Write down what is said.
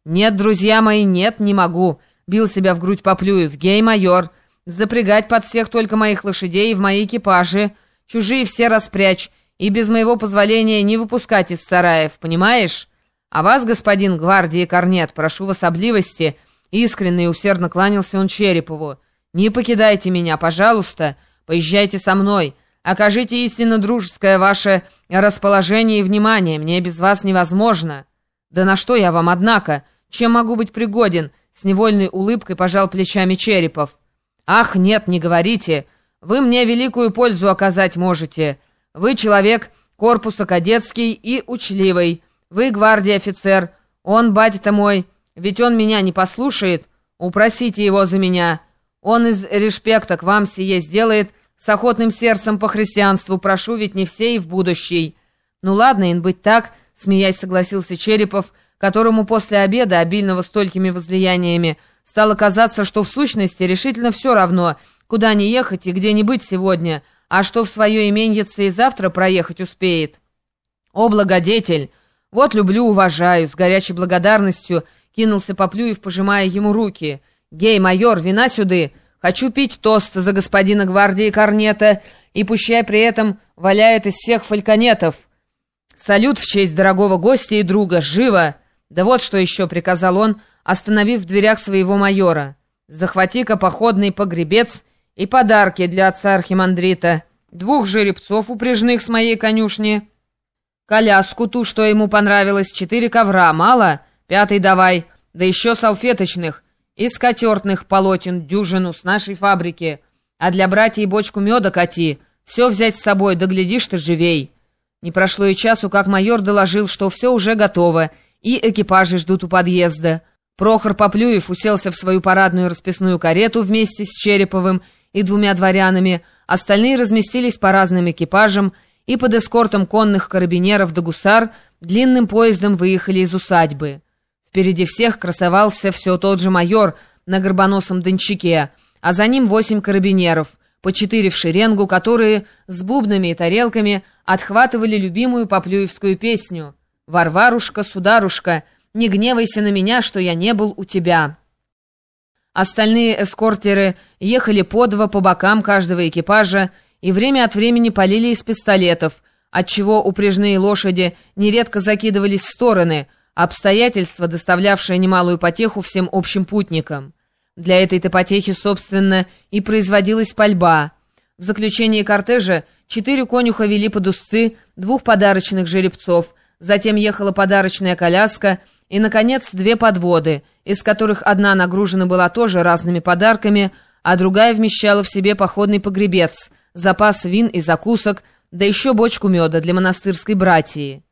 «Нет, друзья мои, нет, не могу», — бил себя в грудь Поплюев. «Гей-майор, запрягать под всех только моих лошадей в мои экипажи, чужие все распрячь, и без моего позволения не выпускать из сараев, понимаешь? А вас, господин гвардии корнет, прошу в особливости», — искренне и усердно кланялся он Черепову, «не покидайте меня, пожалуйста, поезжайте со мной, окажите истинно дружеское ваше расположение и внимание, мне без вас невозможно». «Да на что я вам, однако? Чем могу быть пригоден?» — с невольной улыбкой пожал плечами Черепов. «Ах, нет, не говорите. Вы мне великую пользу оказать можете. Вы человек корпуса кадетский и учливый. Вы гвардии офицер. Он, батя-то мой, ведь он меня не послушает. Упросите его за меня. Он из респекта к вам сие сделает, с охотным сердцем по христианству прошу, ведь не все и в будущий». «Ну ладно, ин быть так», — смеясь согласился Черепов, которому после обеда, обильного столькими возлияниями, стало казаться, что в сущности решительно все равно, куда не ехать и где не быть сегодня, а что в свое именьице и завтра проехать успеет. «О, благодетель! Вот люблю, уважаю!» — с горячей благодарностью кинулся Поплюев, пожимая ему руки. «Гей, майор, вина сюды! Хочу пить тост за господина гвардии корнета, и пущай при этом валяют из всех фальконетов. Салют в честь дорогого гостя и друга! Живо!» «Да вот что еще», — приказал он, остановив в дверях своего майора. «Захвати-ка походный погребец и подарки для отца архимандрита, 2 жеребцов упряжных с моей конюшни, коляску ту, что ему понравилось, 4 ковра, мало? 5 давай, да еще салфеточных и скатертных полотен дюжину с нашей фабрики, а для братьев бочку меда кати, все взять с собой, да глядишь ты живей». Не прошло и часу, как майор доложил, что все уже готово, и экипажи ждут у подъезда. Прохор Поплюев уселся в свою парадную расписную карету вместе с Череповым и 2 дворянами, остальные разместились по разным экипажам и под эскортом конных карабинеров да гусар длинным поездом выехали из усадьбы. Впереди всех красовался все тот же майор на горбоносом дончаке, а за ним 8 карабинеров, по 4 в шеренгу, которые с бубнами и тарелками отхватывали любимую поплюевскую песню «Варварушка, сударушка, не гневайся на меня, что я не был у тебя». Остальные эскортеры ехали по 2 по бокам каждого экипажа и время от времени полили из пистолетов, отчего упряжные лошади нередко закидывались в стороны, обстоятельство, доставлявшее немалую потеху всем общим путникам. Для этой-то потехи, собственно, и производилась пальба. В заключении кортежа 4 конюха вели под узцы 2 подарочных жеребцов, затем ехала подарочная коляска и, наконец, 2 подводы, из которых одна нагружена была тоже разными подарками, а другая вмещала в себе походный погребец, запас вин и закусок, да еще бочку меда для монастырской братьи.